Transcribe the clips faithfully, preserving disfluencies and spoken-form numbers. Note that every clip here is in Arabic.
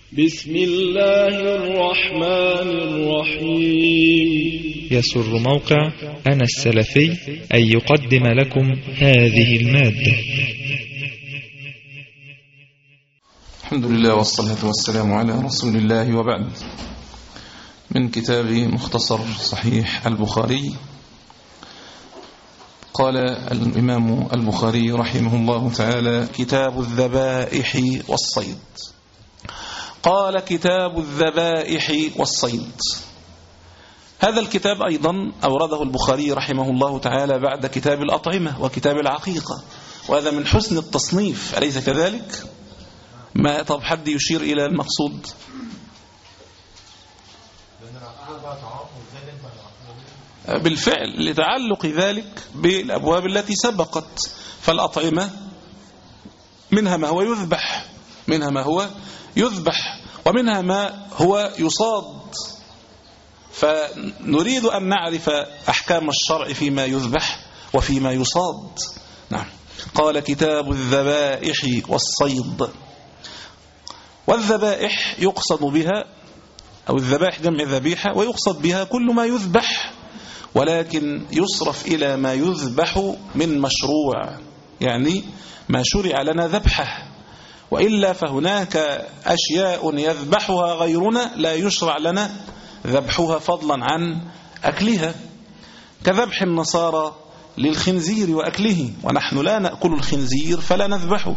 بسم الله الرحمن الرحيم. يسر موقع أنا السلفي أن يقدم لكم هذه المادة. الحمد لله والصلاة والسلام على رسول الله، وبعد. من كتاب مختصر صحيح البخاري. قال الإمام البخاري رحمه الله تعالى: كتاب الذبائح والصيد. قال: كتاب الذبائح والصيد. هذا الكتاب أيضا أورده البخاري رحمه الله تعالى بعد كتاب الأطعمة وكتاب العقيقة، وهذا من حسن التصنيف، أليس كذلك؟ ما طب حد يشير إلى المقصود؟ بالفعل لتعلق ذلك بالأبواب التي سبقت، فالأطعمة منها ما هو يذبح منها ما هو يذبح ومنها ما هو يصاد، فنريد أن نعرف أحكام الشرع فيما يذبح وفيما يصاد. نعم. قال: كتاب الذبائح والصيد. والذبائح يقصد بها، أو الذبائح جمع ذبيحة، ويقصد بها كل ما يذبح، ولكن يصرف إلى ما يذبح من مشروع، يعني ما شرع لنا ذبحه، وإلا فهناك أشياء يذبحها غيرنا لا يشرع لنا ذبحها فضلا عن أكلها، كذبح النصارى للخنزير وأكله، ونحن لا نأكل الخنزير فلا نذبحه.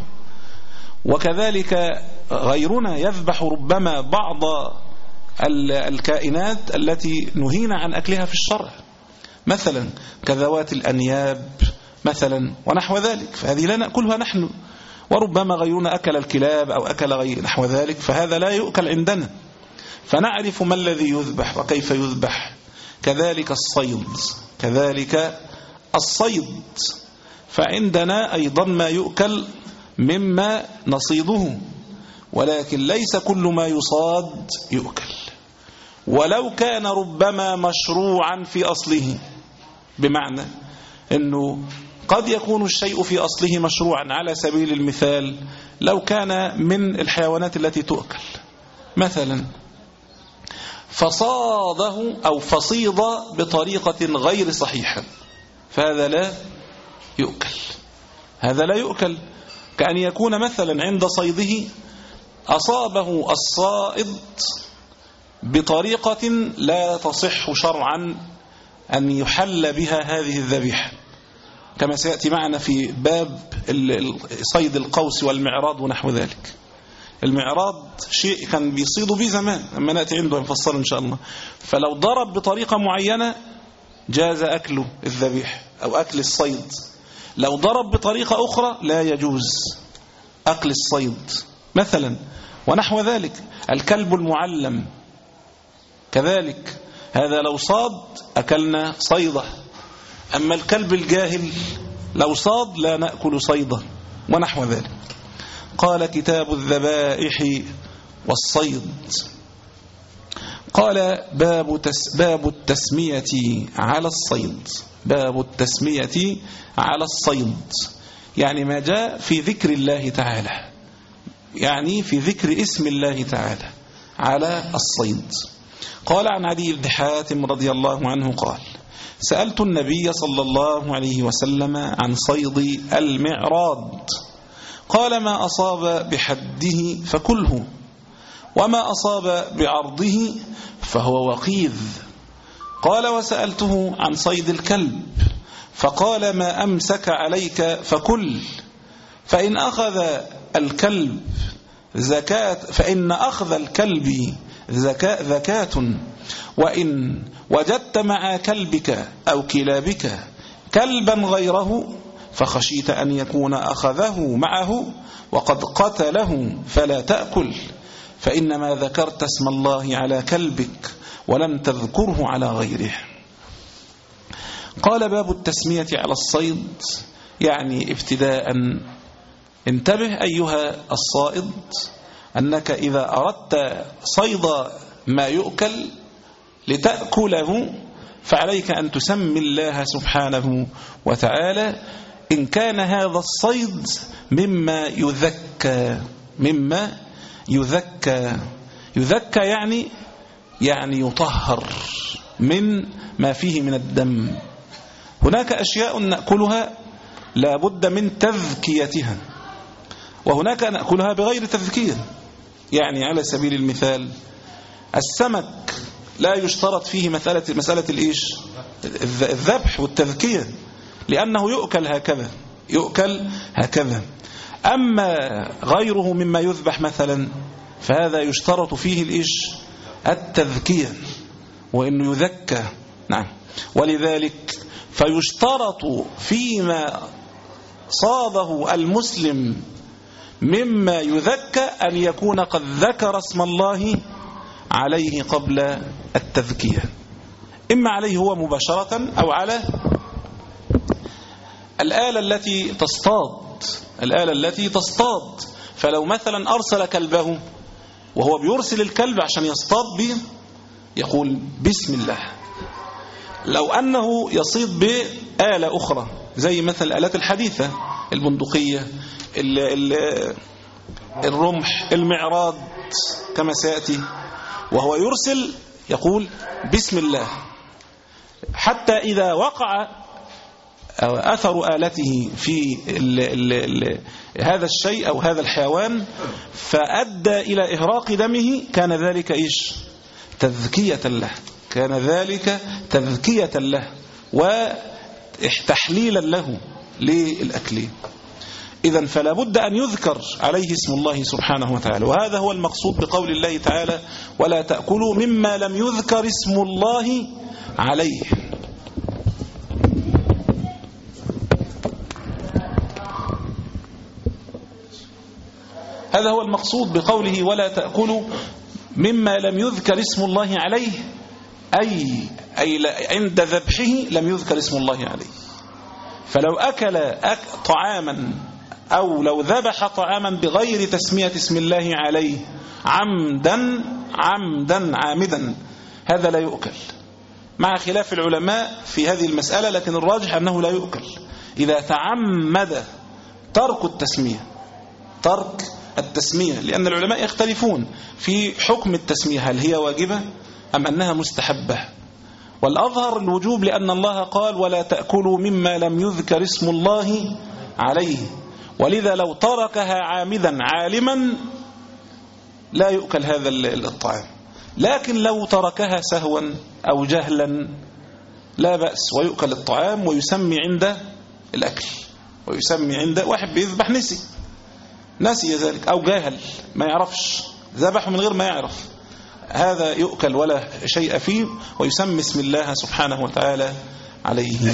وكذلك غيرنا يذبح ربما بعض الكائنات التي نهينا عن أكلها في الشرع، مثلا كذوات الأنياب مثلا ونحو ذلك، فهذه لا نأكلها نحن، وربما غيرنا أكل الكلاب أو أكل غير نحو ذلك، فهذا لا يؤكل عندنا، فنعرف ما الذي يذبح وكيف يذبح. كذلك الصيد كذلك الصيد فعندنا أيضا ما يؤكل مما نصيده، ولكن ليس كل ما يصاد يؤكل، ولو كان ربما مشروعا في أصله، بمعنى أنه قد يكون الشيء في أصله مشروعا. على سبيل المثال، لو كان من الحيوانات التي تؤكل مثلا فصاده أو فصيد بطريقة غير صحيحة، فهذا لا يؤكل هذا لا يؤكل كأن يكون مثلا عند صيده أصابه الصائد بطريقة لا تصح شرعا أن يحل بها هذه الذبيحة، كما سيأتي معنا في باب صيد القوس والمعراض ونحو ذلك. المعراض شيء كان بيصيدوا به زمان، أما نأتي عنده نفصل إن شاء الله. فلو ضرب بطريقة معينة جاز أكل الذبيح أو أكل الصيد، لو ضرب بطريقة أخرى لا يجوز أكل الصيد مثلا ونحو ذلك. الكلب المعلم كذلك، هذا لو صاد أكلنا صيده، أما الكلب الجاهل لو صاد لا نأكل صيده ونحو ذلك. قال: كتاب الذبائح والصيد. قال: باب, تس باب التسمية على الصيد. باب التسمية على الصيد يعني ما جاء في ذكر الله تعالى، يعني في ذكر اسم الله تعالى على الصيد. قال: عن عدي بن حاتم رضي الله عنه قال: سألت النبي صلى الله عليه وسلم عن صيد المعراض، قال: ما أصاب بحده فكله، وما أصاب بعرضه فهو وقيذ. قال: وسألته عن صيد الكلب، فقال: ما أمسك عليك فكل، فإن أخذ الكلب زكاة فإن أخذ الكلب زكاة, زكاة وإن وجدت مع كلبك أو كلابك كلبا غيره فخشيت أن يكون أخذه معه وقد قتله فلا تأكل، فإنما ذكرت اسم الله على كلبك ولم تذكره على غيره. قال: باب التسمية على الصيد، يعني ابتداء انتبه أيها الصائد أنك إذا أردت صيد ما يؤكل لتأكله فعليك أن تسمي الله سبحانه وتعالى إن كان هذا الصيد مما يذكى مما يذكى يذكى يعني يعني يطهر من ما فيه من الدم. هناك أشياء نأكلها لا بد من تذكيتها، وهناك نأكلها بغير تذكية. يعني على سبيل المثال السمك لا يشترط فيه مسألة, مسألة الإيش؟ الذبح والتذكية، لأنه يؤكل هكذا يؤكل هكذا. أما غيره مما يذبح مثلا فهذا يشترط فيه الإيش؟ التذكية، وإنه يذكى. نعم. ولذلك فيشترط فيما صاده المسلم مما يذكى أن يكون قد ذكر اسم الله عليه قبل التذكية، إما عليه هو مباشرة أو على الآلة التي تصطاد الآلة التي تصطاد. فلو مثلا أرسل كلبه وهو بيرسل الكلب عشان يصطاد به يقول بسم الله. لو أنه يصيد بآلة أخرى زي مثل الآلات الحديثة، البندقية، ال ال الرمح، المعراض كما سيأتي، وهو يرسل يقول بسم الله، حتى إذا وقع أثر آلته في ال ال ال هذا الشيء أو هذا الحيوان فأدى إلى إهراق دمه كان ذلك إيش؟ تذكية له، كان ذلك تذكية له وتحليلا له للأكل. إذن فلا بد أن يذكر عليه اسم الله سبحانه وتعالى، وهذا هو المقصود بقول الله تعالى ولا تأكلوا مما لم يذكر اسم الله عليه. هذا هو المقصود بقوله ولا تأكلوا مما لم يذكر اسم الله عليه، أي, أي عند ذبحه لم يذكر اسم الله عليه. فلو أكل أك طعاما أو لو ذبح طعاما بغير تسمية اسم الله عليه عمدا عمدا عامدا هذا لا يؤكل، مع خلاف العلماء في هذه المسألة، لكن الراجح أنه لا يؤكل إذا تعمد ترك التسمية ترك التسمية لأن العلماء يختلفون في حكم التسمية، هل هي واجبة أم أنها مستحبة؟ والأظهر الوجوب، لأن الله قال ولا تأكلوا مما لم يذكر اسم الله عليه، ولذا لو تركها عامدا عالما لا يؤكل هذا الطعام. لكن لو تركها سهوا أو جهلا لا بأس، ويؤكل الطعام ويسمي عند الأكل، ويسمي عند واحد بيذبح نسي نسي ذلك أو جاهل ما يعرفش ذبحه من غير ما يعرف، هذا يؤكل ولا شيء فيه ويسمي اسم الله سبحانه وتعالى عليه.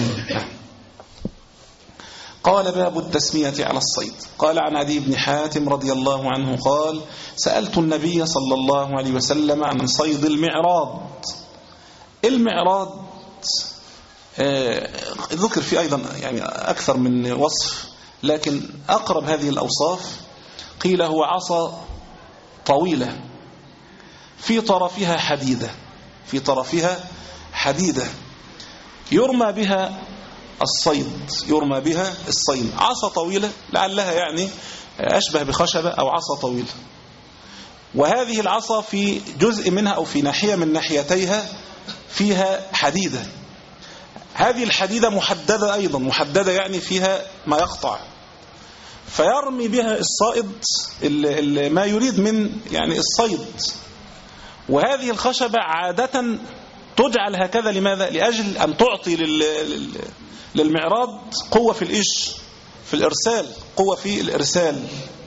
قال باب التسمية على الصيد. قال عن عدي بن حاتم رضي الله عنه قال سألت النبي صلى الله عليه وسلم عن صيد المعراض. المعراض آه ذكر فيه أيضا يعني أكثر من وصف، لكن أقرب هذه الأوصاف قيل هو عصا طويلة في طرفها حديدة في طرفها حديدة يرمى بها الصيد يرمى بها الصيد عصا طويلة لعلها يعني أشبه بخشبة أو عصا طويلة، وهذه العصا في جزء منها أو في ناحية من ناحيتيها فيها حديدة. هذه الحديدة محددة أيضا محددة يعني فيها ما يقطع، فيرمي بها الصائد ما يريد من يعني الصيد. وهذه الخشبة عادة تجعل هكذا لماذا؟ لأجل أن تعطي للمعراض قوة في الإيش في الإرسال قوة في الإرسال.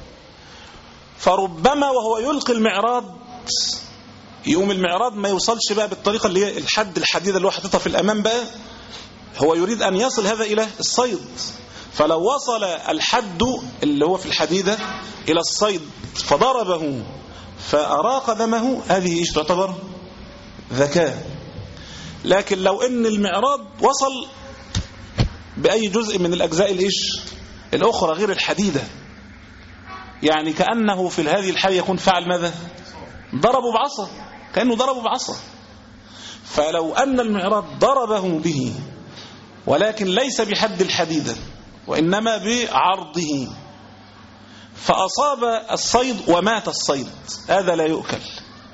فربما وهو يلقي المعراض يقوم المعراض ما يوصلش بقى بالطريقة اللي هي الحد الحديدة اللي هو حاططها في الأمام، بقى هو يريد أن يصل هذا إلى الصيد، فلو وصل الحد اللي هو في الحديدة إلى الصيد فضربه فأراق دمه هذه إيش تعتبر ذكاء. لكن لو أن المعراض وصل بأي جزء من الأجزاء الإيش الأخرى غير الحديدة، يعني كأنه في هذه الحالة يكون فعل ماذا؟ ضربه بعصا، كأنه ضربه بعصا. فلو أن المعراض ضربه به ولكن ليس بحد الحديدة وإنما بعرضه فأصاب الصيد ومات الصيد هذا لا يؤكل،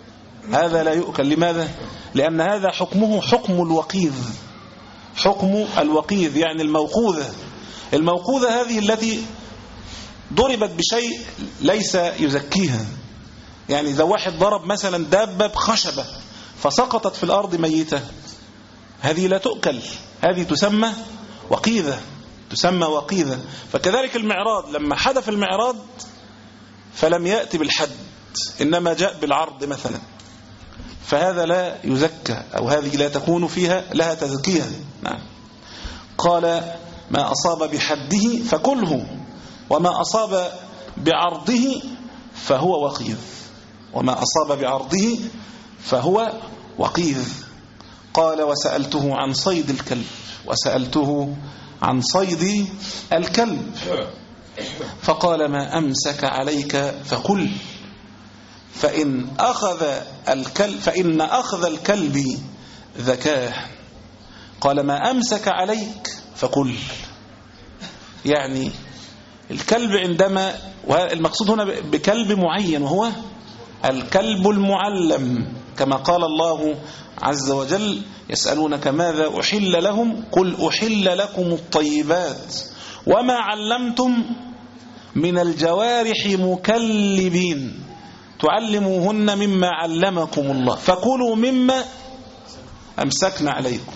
هذا لا يؤكل. لماذا؟ لأن هذا حكمه حكم الوقيذ، حكم الوقيذ يعني الموقوذة. الموقوذة هذه التي ضربت بشيء ليس يزكيها، يعني إذا واحد ضرب مثلا دابة بخشبة فسقطت في الأرض ميتة، هذه لا تؤكل، هذه تسمى وقيذة، تسمى وقيذة. فكذلك المعراض، لما حدث المعراض فلم يأتي بالحد إنما جاء بالعرض مثلا، فهذا لا يزكى، أو هذه لا تكون فيها لها تزكية. نعم. قال ما أصاب بحده فكله، وما أصاب بعرضه فهو وقيذ، وما أصاب بعرضه فهو وقيذ. قال وسألته عن صيد الكلب، وسألته عن صيد الكلب فقال ما أمسك عليك فكل، فإن أخذ الكلب فإن أخذ الكلب ذكاه. قال ما أمسك عليك فكل، يعني الكلب عندما، والمقصود هنا بكلب معين وهو الكلب المعلم، كما قال الله عز وجل يسألونك ماذا أحل لهم قل أحل لكم الطيبات وما علمتم من الجوارح مكلبين تعلموهن مما علمكم الله فكلوا مما أمسكنا عليكم.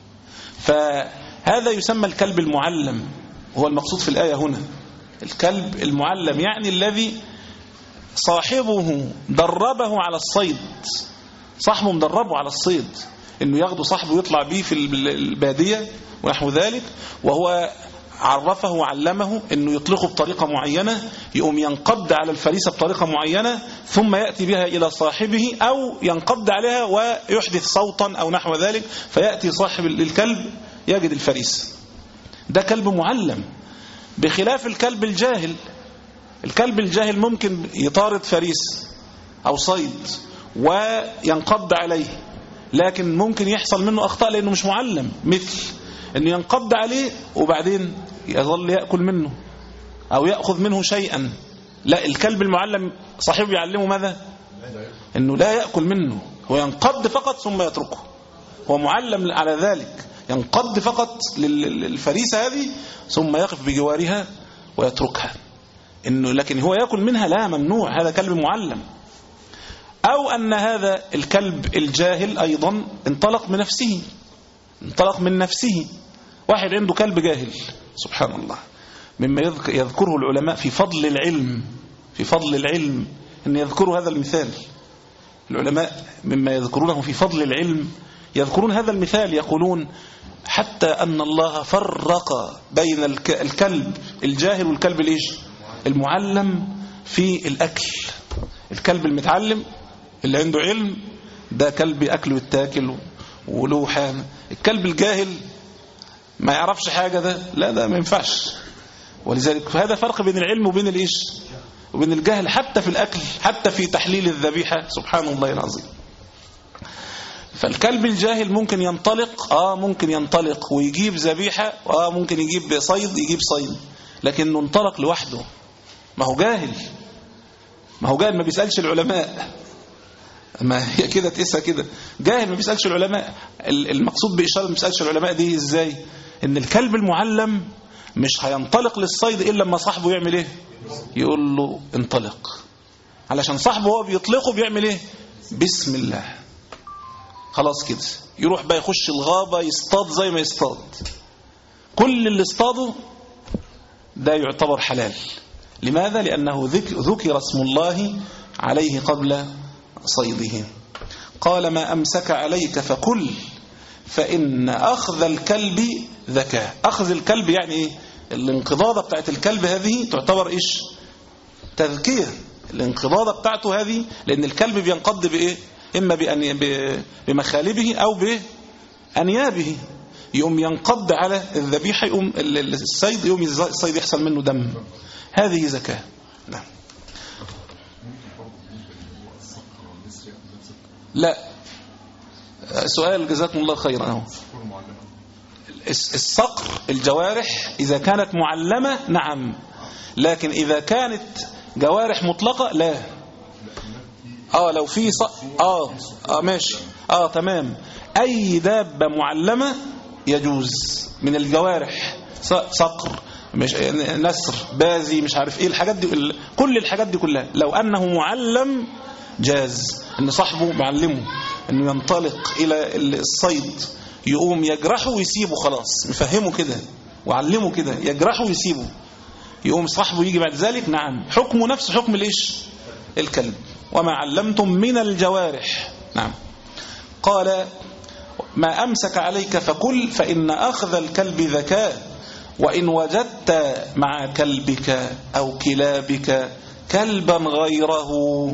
فهذا يسمى الكلب المعلم، هو المقصود في الآية هنا الكلب المعلم، يعني الذي صاحبه دربه على الصيد، صاحبه مدربه على الصيد، انه ياخده صاحبه يطلع بيه في البادية ونحو ذلك، وهو عرفه وعلمه انه يطلقه بطريقة معينة، يقوم ينقض على الفريسة بطريقة معينة ثم يأتي بها إلى صاحبه، أو ينقض عليها ويحدث صوتا أو نحو ذلك، فيأتي صاحب الكلب يجد الفريسة. ده كلب معلم، بخلاف الكلب الجاهل. الكلب الجاهل ممكن يطارد فريس أو صيد وينقض عليه، لكن ممكن يحصل منه أخطاء لأنه مش معلم، مثل أنه ينقض عليه وبعدين يظل يأكل منه أو يأخذ منه شيئا. لا، الكلب المعلم صاحبه يعلمه ماذا؟ أنه لا يأكل منه، هو ينقض فقط ثم يتركه، هو معلم على ذلك، ينقض فقط للفريسة هذه ثم يقف بجوارها ويتركها. إنه لكن هو يأكل منها لا، ممنوع، هذا كلب معلم. أو أن هذا الكلب الجاهل أيضا انطلق من نفسه، انطلق من نفسه. واحد عنده كلب جاهل، سبحان الله، مما يذكره العلماء في فضل العلم، في فضل العلم أن يذكروا هذا المثال. العلماء مما يذكرونه في فضل العلم يذكرون هذا المثال، يقولون حتى أن الله فرق بين الكلب الجاهل والكلب الإيش المعلم في الأكل. الكلب المتعلم اللي عنده علم ده كلب أكل والتاكل وله حام. الكلب الجاهل ما يعرفش حاجة، ده لا، ده ما ينفعش. ولذلك هذا فرق بين العلم وبين الإيش وبين الجهل، حتى في الأكل، حتى في تحليل الذبيحة، سبحان الله العظيم. فالكلب الجاهل ممكن ينطلق، آه ممكن ينطلق ويجيب ذبيحة، آه ممكن يجيب صيد، يجيب صيد، لكنه انطلق لوحده، ما هو جاهل، ما هو جاهل ما بيسألش العلماء، ما هي كده تقيسها كده، جاهل ما بيسألش العلماء. المقصود بإشارة ما بيسألش العلماء دي إزاي؟ إن الكلب المعلم مش هينطلق للصيد إلا لما صاحبه يعمل إيه؟ يقول له انطلق، علشان صاحبه هو بيطلقه بيعمل إيه؟ بسم الله، خلاص كده يروح بقى يخش الغابة يصطاد زي ما يصطاد، كل اللي اصطاده ده يعتبر حلال. لماذا؟ لأنه ذكر اسم الله عليه قبل صيده. قال ما أمسك عليك فكل فإن أخذ الكلب ذكاء. أخذ الكلب يعني إيه؟ الانقضاضة بتاعت الكلب هذه تعتبر إيش؟ تذكير. الانقضاضة بتاعته هذه، لأن الكلب بينقض بإيه؟ إما بمخالبه أو بأنيابه، يقوم ينقض على الذبيحة، يقوم الصيد، يقوم الصيد يحصل منه دم، هذه زكاة. نعم. لا، سؤال جزاكم الله خيرا اهو. الصقر الجوارح إذا كانت معلمة نعم، لكن إذا كانت جوارح مطلقة لا. اه لو في ص... اه اه ماشي اه تمام. اي دابة معلمة يجوز من الجوارح، صقر، مش نسر، بازي، مش عارف ايه الحاجات دي، كل الحاجات دي كلها لو انه معلم جاز، ان صاحبه معلمه انه ينطلق الى الصيد يقوم يجرحه ويسيبه، خلاص مفهمه كده وعلمه كده، يجرحه ويسيبه، يقوم صاحبه يجي بعد ذلك، نعم حكمه نفس حكم ليش الكلب. وما علمتم من الجوارح. نعم. قال ما أمسك عليك فكل فإن أخذ الكلب ذكاء، وإن وجدت مع كلبك أو كلابك كلبا غيره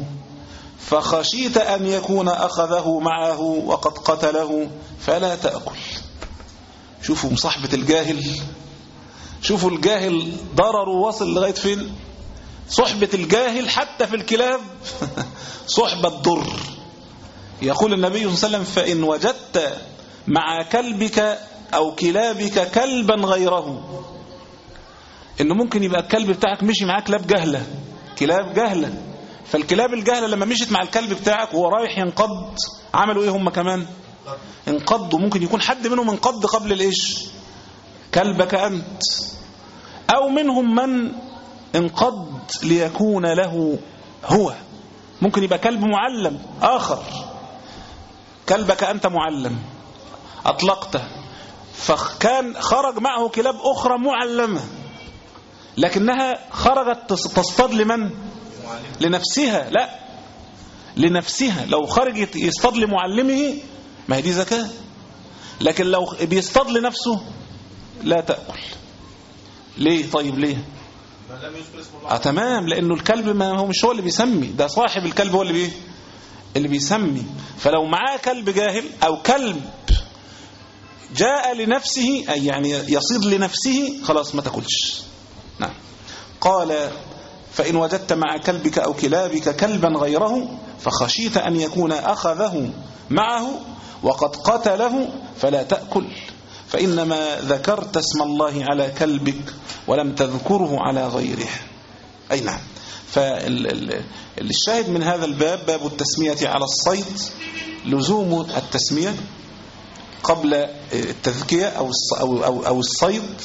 فخشيت أن يكون أخذه معه وقد قتله فلا تأكل. شوفوا مصاحبة الجاهل، شوفوا الجاهل ضرره وصل لغاية فين. صحبة الجاهل حتى في الكلاب صحبة ضر. يقول النبي صلى الله عليه وسلم فإن وجدت مع كلبك أو كلابك كلبا غيره، إنه ممكن يبقى الكلب بتاعك مشي معاه كلاب جهلة، كلاب جهلة، فالكلاب الجهلة لما مشيت مع الكلب بتاعك وهو رايح ينقض عملوا إيه هم كمان؟ انقضوا. ممكن يكون حد منهم انقض قبل الإيش كلبك أنت، أو منهم من انقض ليكون له هو. ممكن يبقى كلب معلم آخر، كلبك أنت معلم أطلقته، فكان خرج معه كلاب أخرى معلمة لكنها خرجت تصطاد لمن؟ لنفسها. لا، لنفسها. لو خرجت يصطاد لمعلمه ما هي دي زكاة، لكن لو بيصطاد لنفسه لا تأكل. ليه؟ طيب ليه؟ آه تمام، لأنه الكلب ما هو مش هو اللي بيسمي، ده صاحب الكلب هو اللي بيه اللي بيسمي. فلو معاه كلب جاهل أو كلب جاء لنفسه أي يعني يصيد لنفسه خلاص ما تاكلش. نعم. قال فإن وجدت مع كلبك أو كلابك كلبا غيره فخشيت أن يكون أخذه معه وقد قتله فلا تأكل، فإنما ذكرت اسم الله على كلبك ولم تذكره على غيره. أي نعم. فالشاهد من هذا الباب باب التسمية على الصيد، لزوم التسمية قبل التذكية أو أو أو الصيد،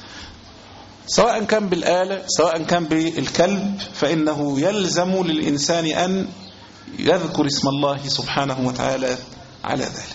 سواء كان بالآلة سواء كان بالكلب، فإنه يلزم للإنسان أن يذكر اسم الله سبحانه وتعالى على ذلك.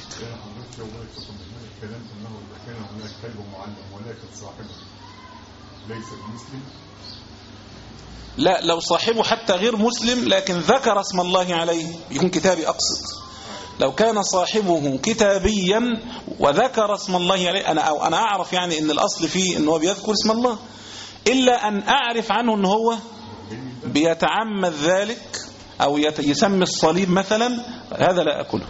لا، لو صاحبه حتى غير مسلم لكن ذكر اسم الله عليه، يكون كتابي أقصد. لو كان صاحبه كتابيا وذكر اسم الله عليه، أنا أو أنا أعرف يعني إن الأصل فيه إن هو بيذكر اسم الله، إلا أن أعرف عنه إن هو بيتعمد ذلك أو يسمي الصليب مثلا، هذا لا أكله.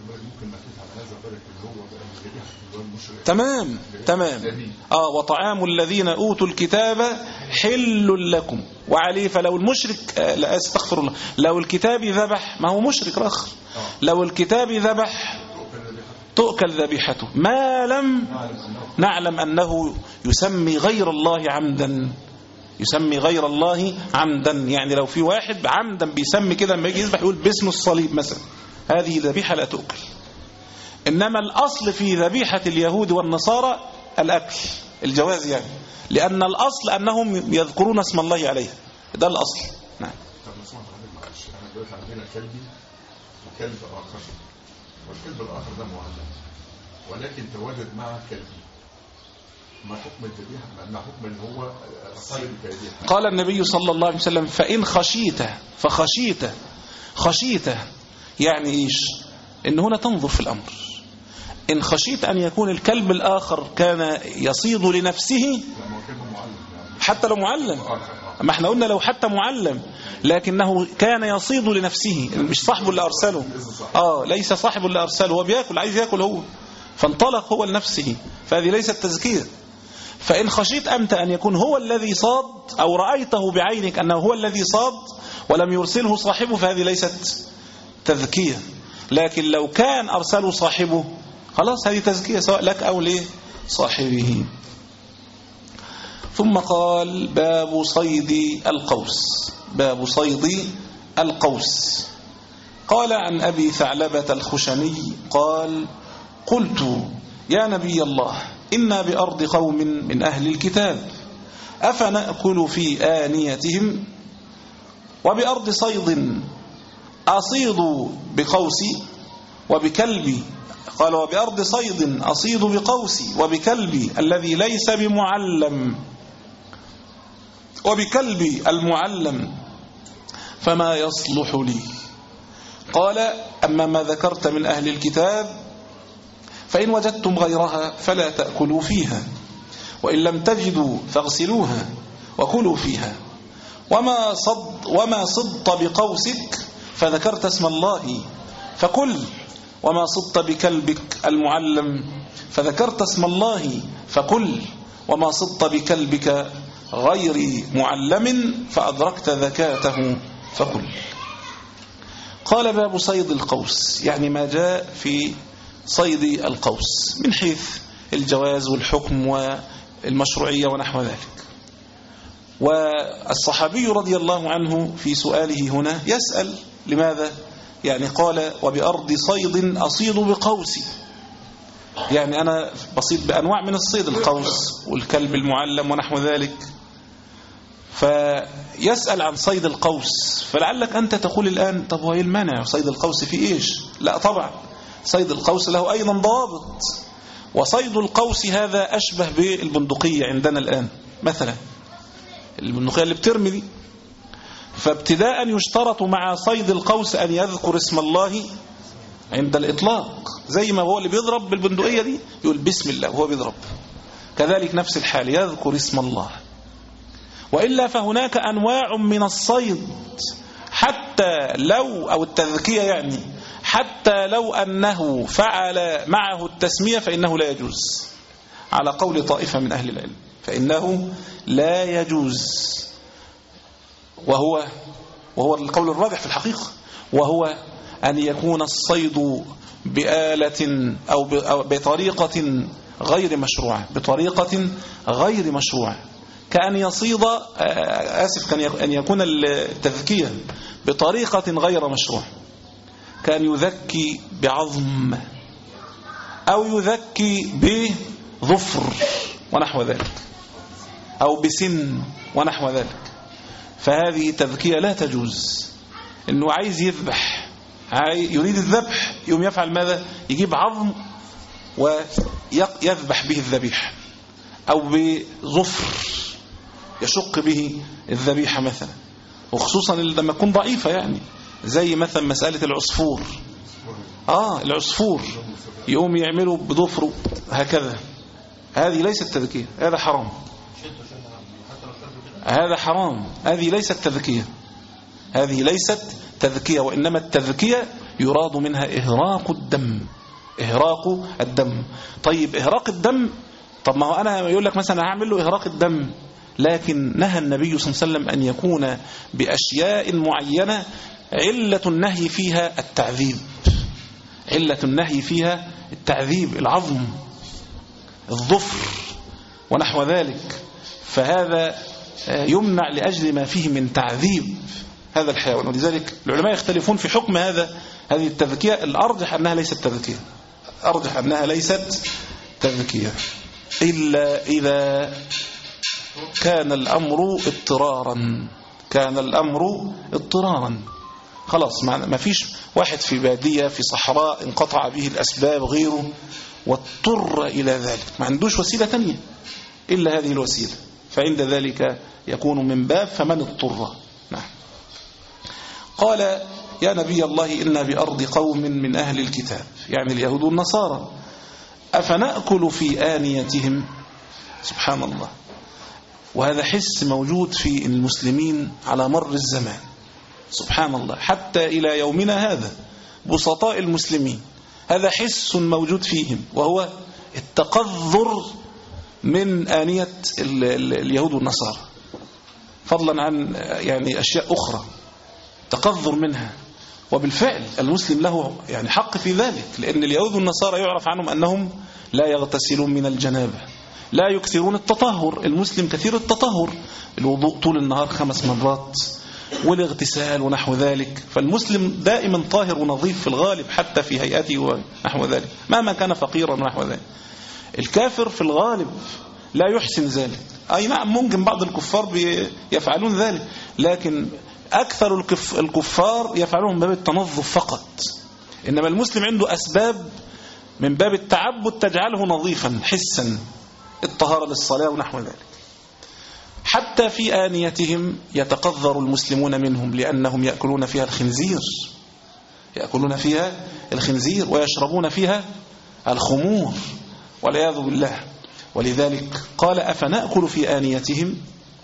تمام تمام. آه وطعام الذين أوتوا الكتاب حل لكم وعليه. فلو المشرك آه لا استغفر الله، لو الكتابي ذبح، ما هو مشرك آخر، لو الكتابي ذبح تؤكل ذبيحته ما لم نعلم أنه يسمي غير الله عمدا، يسمي غير الله عمدا. يعني لو في واحد عمدا بيسمي كده لما يجي يذبح يقول باسم الصليب مثلا، هذه ذبيحة لا تؤكل. إنما الأصل في ذبيحة اليهود والنصارى الأكل، الجواز يعني، لأن الأصل أنهم يذكرون اسم الله عليه، ده الأصل. نعم. طب نسمع معلش، أنا دلوقتي عندنا كلبي وكلب آخر، والكلب الآخر ده معلم ولكن تواجد مع كلبي، ما حكم الذبيحة؟ ما حكم ان هو صيد الذبيحة؟ قال النبي صلى الله عليه وسلم فإن خشيت فخشيت خشيت يعني إيش؟ إن هنا تنظر في الأمر. إن خشيت أن يكون الكلب الآخر كان يصيد لنفسه حتى لو معلم، ما احنا قلنا لو حتى معلم لكنه كان يصيد لنفسه، مش صاحبه اللي أرسله، آه ليس صاحبه اللي أرسله، هو بيأكل عايز يأكل هو فانطلق هو لنفسه، فهذه ليست تزكية. فإن خشيت أنت أن يكون هو الذي صاد أو رأيته بعينك أنه هو الذي صاد ولم يرسله صاحبه فهذه ليست تزكية. لكن لو كان أرسله صاحبه خلاص هذه تزكية سواء لك أو لصاحبه. ثم قال باب صيد القوس، باب صيد القوس. قال عن أبي ثعلبة الخشني قال قلت يا نبي الله إنا بأرض قوم من أهل الكتاب أفنأكل في آنيتهم وبأرض صيد أصيد بقوسي وبكلبي قال وبأرض صيد أصيد بقوسي وبكلبي الذي ليس بمعلم وبكلبي المعلم فما يصلح لي. قال أما ما ذكرت من أهل الكتاب فإن وجدتم غيرها فلا تأكلوا فيها وإن لم تجدوا فاغسلوها وكلوا فيها. وما صد وما صدت بقوسك فذكرت اسم الله فكل وما صدت بكلبك المعلم فذكرت اسم الله فكل وما صدت بكلبك غير معلم فأدركت ذكاته فكل. قال باب صيد القوس يعني ما جاء في صيد القوس من حيث الجواز والحكم والمشروعية ونحو ذلك. والصحابي رضي الله عنه في سؤاله هنا يسأل لماذا؟ يعني قال وبأرض صيد أصيد بقوسي، يعني أنا بصيد بأنواع من الصيد القوس والكلب المعلم ونحو ذلك. فيسأل عن صيد القوس، فلعلك أنت تقول الآن طب وإيه المانع صيد القوس في إيش؟ لا طبعا، صيد القوس له أيضا ضوابط. وصيد القوس هذا أشبه بالبندقية عندنا الآن مثلا، البندقية اللي بترمي دي، فابتداء يشترط مع صيد القوس أن يذكر اسم الله عند الإطلاق، زي ما هو اللي بيضرب بالبندقية دي يقول بسم الله وهو بيضرب، كذلك نفس الحال يذكر اسم الله. وإلا فهناك أنواع من الصيد حتى لو أو التذكية يعني حتى لو أنه فعل معه التسمية فإنه لا يجوز على قول طائفة من أهل العلم، فإنه لا يجوز، وهو وهو القول الراجح في الحقيقة، وهو أن يكون الصيد بآلة أو بطريقة غير مشروعة، بطريقة غير مشروعة، كأن يصيد آسف كأن يكون التذكية بطريقة غير مشروعة، كان يذكي بعظم أو يذكي بظفر ونحو ذلك أو بسن ونحو ذلك، فهذه تذكية لا تجوز. إنه عايز يذبح، يريد الذبح، يوم يفعل ماذا؟ يجيب عظم ويذبح به الذبيح، أو بظفر يشق به الذبيحة مثلا، وخصوصا لما تكون ضعيفة، يعني زي مثلا مسألة العصفور، آه العصفور يقوم يعملوا بظفره هكذا، هذه ليست تذكية، هذا حرام، هذا حرام، هذه ليست تذكية، هذه ليست تذكية، وإنما التذكية يراد منها إهراق الدم، إهراق الدم. طيب إهراق الدم، طب ما هو أنا يقول لك مثلا هعمل له إهراق الدم، لكن نهى النبي صلى الله عليه وسلم أن يكون بأشياء معينة علة النهي فيها التعذيب، علة النهي فيها التعذيب، العظم، الظفر ونحو ذلك، فهذا يمنع لأجل ما فيه من تعذيب هذا الحيوان. ولذلك العلماء يختلفون في حكم هذا هذه التذكية، الأرجح أنها ليست تذكية، أرجح أنها ليست تذكية إلا إذا كان الأمر اضطرارا، كان الأمر اضطرارا، خلاص ما فيش واحد في بادية في صحراء انقطع به الأسباب غيره واضطر إلى ذلك، ما عندوش وسيلة تانية إلا هذه الوسيلة، فعند ذلك يكون من باب فمن اضطر. نعم. قال يا نبي الله إنا بأرض قوم من أهل الكتاب، يعني اليهود والنصارى، أفنأكل في آنيتهم؟ سبحان الله، وهذا حس موجود في المسلمين على مر الزمان، سبحان الله، حتى إلى يومنا هذا بسطاء المسلمين هذا حس موجود فيهم، وهو التقذر من آنية اليهود والنصارى، فضلا عن يعني أشياء أخرى تقذر منها. وبالفعل المسلم له يعني حق في ذلك، لأن اليهود والنصارى يعرف عنهم أنهم لا يغتسلون من الجنابة، لا يكثرون التطهر، المسلم كثير التطهر، الوضوء طول النهار خمس مرات، والاغتسال ونحو ذلك. فالمسلم دائما طاهر ونظيف في الغالب حتى في هيئته ونحو ذلك مهما كان فقيرا ونحو ذلك. الكافر في الغالب لا يحسن ذلك. أي نعم ممكن بعض الكفار يفعلون ذلك، لكن أكثر الكفار يفعلون من باب التنظف فقط، إنما المسلم عنده أسباب من باب التعبد تجعله نظيفا حسا، الطهارة للصلاة ونحو ذلك. حتى في آنيتهم يتقذر المسلمون منهم لأنهم يأكلون فيها الخنزير يأكلون فيها الخنزير ويشربون فيها الخمور والعياذ بالله. ولذلك قال أفنأكل في آنيتهم؟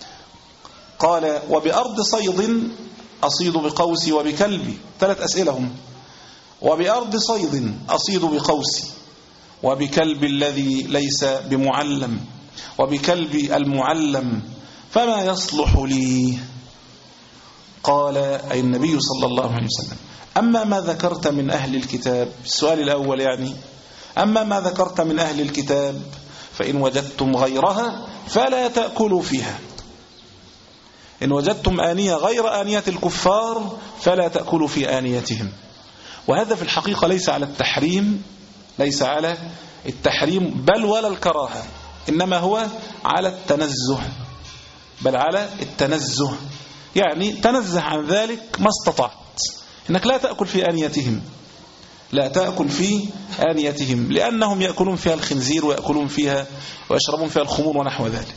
قال وبأرض صيد أصيد بقوسي وبكلبي. ثلاث أسئلة هم: وبأرض صيد أصيد بقوسي، وبكلب الذي ليس بمعلم، وبكلب المعلم، فما يصلح لي؟ قال أي النبي صلى الله عليه وسلم: أما ما ذكرت من أهل الكتاب، السؤال الأول يعني، أما ما ذكرت من أهل الكتاب فإن وجدتم غيرها فلا تأكلوا فيها. إن وجدتم آنية غير آنية الكفار فلا تأكلوا في آنيتهم. وهذا في الحقيقة ليس على التحريم، ليس على التحريم بل ولا الكراهة، إنما هو على التنزه، بل على التنزه، يعني تنزه عن ذلك ما استطعت، إنك لا تأكل في آنيتهم، لا تأكل في آنيتهم، لأنهم يأكلون فيها الخنزير ويأكلون فيها ويشربون فيها الخمور ونحو ذلك.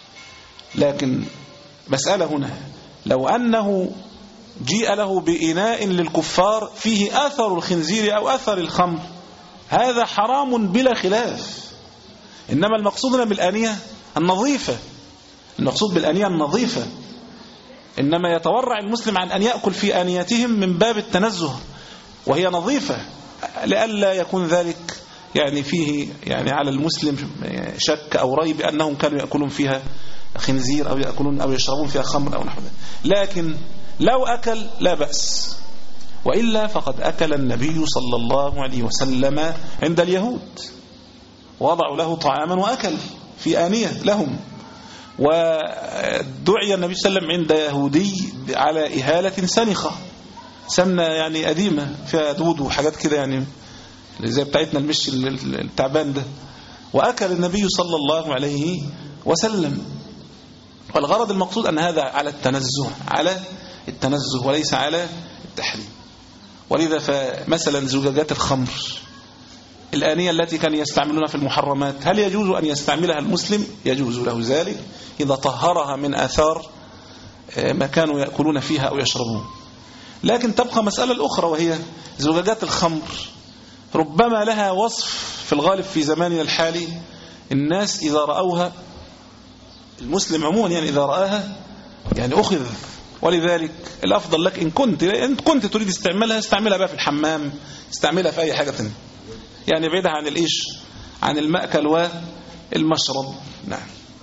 لكن مسألة هنا، لو أنه جيء له بإناء للكفار فيه أثر الخنزير أو أثر الخمر، هذا حرام بلا خلاف. إنما المقصود هنا بالآنية النظيفة، المقصود بالآنية النظيفة. إنما يتورع المسلم عن أن يأكل في آنيتهم من باب التنزه وهي نظيفة، لئلا يكون ذلك يعني فيه يعني على المسلم شك أو ريب أنهم كانوا يأكلون فيها خنزير أو يأكلون أو يشربون فيها خمر أو نحو ذلك. لكن لو أكل لا بأس، وإلا فقد أكل النبي صلى الله عليه وسلم عند اليهود، وضعوا له طعاما وأكل في آنية لهم. ودعي النبي صلى الله عليه وسلم عند يهودي على إهالة سنخة، سمنة يعني قديمة فيها دود وحاجات كده يعني زي بتاعتنا المش التعبان ده، وأكل النبي صلى الله عليه وسلم. والغرض المقصود أن هذا على التنزه، على التنزه وليس على التحريم. ولذا فمثلا زجاجات الخمر، الآنية التي كانوا يستعملونها في المحرمات، هل يجوز أن يستعملها المسلم؟ يجوز له ذلك إذا طهرها من آثار ما كانوا يأكلون فيها أو يشربون. لكن تبقى مسألة الأخرى، وهي زجاجات الخمر ربما لها وصف في الغالب في زماننا الحالي، الناس إذا رأوها، المسلم عموما يعني إذا رآها يعني أخذ. ولذلك الأفضل لك إن كنت إن كنت تريد استعمالها، استعملها بقى في الحمام، استعملها في أي حاجة ثانية، يعني بعيدها عن الإيش، عن المأكل والمشرب. نعم.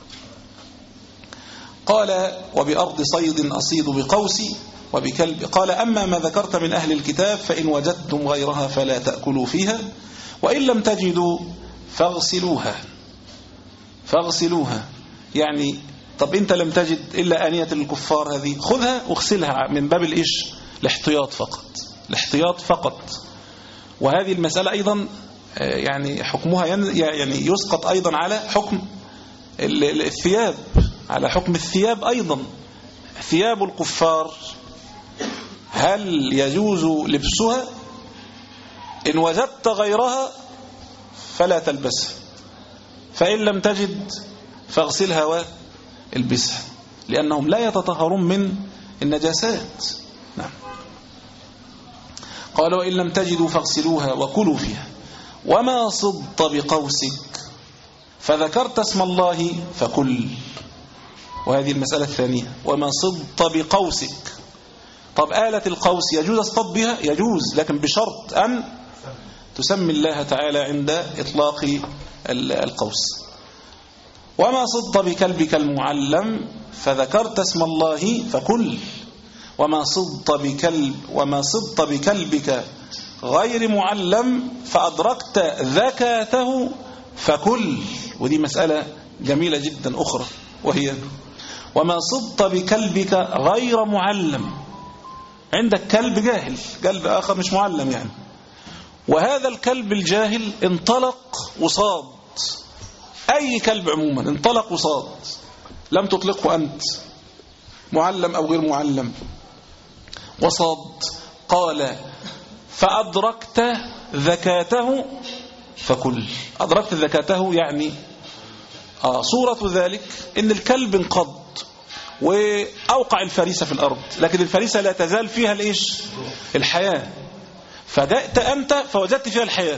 قال وبأرض صيد أصيد بقوسي وبكلب. قال أما ما ذكرت من أهل الكتاب فإن وجدتم غيرها فلا تأكلوا فيها، وإن لم تجدوا فاغسلوها. فاغسلوها يعني طب أنت لم تجد إلا آنية الكفار هذه، خذها واغسلها من باب الإيش، الاحتياط فقط، الاحتياط فقط. وهذه المسألة أيضا يعني حكمها يعني يسقط أيضا على حكم الثياب، على حكم الثياب أيضا. ثياب الكفار هل يجوز لبسها؟ إن وجدت غيرها فلا تلبسها، فإن لم تجد فاغسلها والبسها، لأنهم لا يتطهرون من النجاسات. نعم. قال وإن لم تجدوا فاغسلوها وكلوا فيها. وما صدت بقوسك فذكرت اسم الله فكل. وهذه المسألة الثانية، وما صدت بقوسك. طب آلة القوس يجوز اصطاد بها؟ يجوز، لكن بشرط أن تسمي الله تعالى عند إطلاق القوس. وما صدت بكلبك المعلم فذكرت اسم الله فكل. وما صدت بكلب وما صدت بكلبك غير معلم فأدركت ذكاته فكل. ودي مسألة جميلة جدا أخرى، وهي وما صدت بكلبك غير معلم. عندك كلب جاهل، كلب آخر مش معلم يعني، وهذا الكلب الجاهل انطلق وصاد، أي كلب عموما انطلق وصاد، لم تطلقه أنت معلم أو غير معلم، وصاد. قال فأدركت ذكاته فكل. أدركت ذكاته يعني آه صورة ذلك إن الكلب انقض وأوقع الفريسة في الأرض، لكن الفريسة لا تزال فيها الإيش؟ الحياة. فجاءت أنت فوجدت فيها الحياة